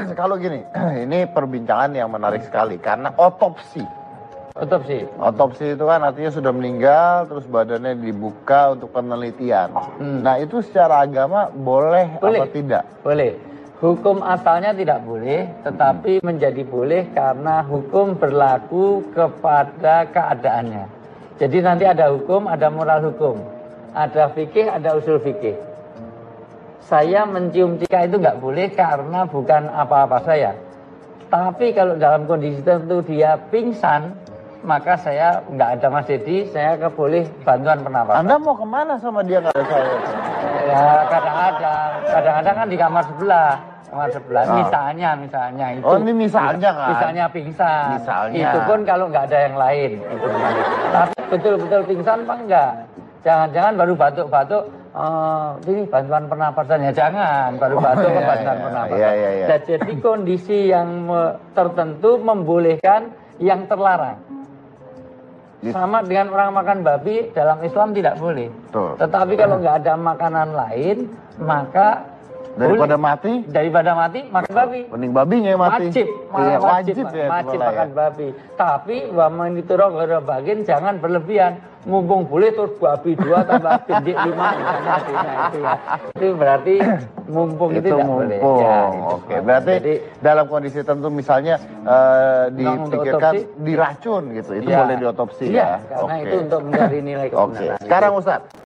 kalau gini, ini perbincangan yang menarik sekali karena otopsi. Otopsi itu kan artinya sudah meninggal, terus badannya dibuka untuk penelitian. Nah itu secara agama boleh apa tidak? Boleh. Hukum asalnya tidak boleh, tetapi menjadi boleh karena hukum berlaku kepada keadaannya. Jadi nanti ada hukum, ada moral hukum, ada fikih, ada usul fikih. Saya mencium cika itu nggak boleh karena bukan apa-apa saya. Tapi kalau dalam kondisi tertentu dia pingsan, maka saya nggak ada Mas Dedi, saya boleh bantuan pernapasan. Anda mau kemana sama dia nggak ada saya? Ya kadang-kadang kan di kamar sebelah. Misalnya itu. Oh ini misalnya kan? Misalnya pingsan. Misalnya. Itu pun kalau nggak ada yang lain. Tapi betul-betul pingsan apa enggak? Jangan-jangan baru batuk-batuk. Ini bantuan pernapasan ya jangan. Baru batuk bantuan pernapasan. Iya. Jadi kondisi yang tertentu membolehkan yang terlarang. Sama dengan orang makan babi dalam Islam tidak boleh. Betul. Tetapi kalau nggak ada makanan lain, maka daripada mati makan babi. Mending babinya yang mati. Wajib makan babi. Tapi wa manituro gara bagian jangan berlebihan. Mumpung boleh terus babi 2 tambah bindik 5 itu ya. Itu berarti mumpung itu tidak boleh. Ya, oke. Berarti jadi, dalam kondisi tertentu misalnya dipikirkan diracun gitu. Itu boleh diotopsi ya. Karena itu untuk mencari nilai kebenaran. Oke. Sekarang Ustadz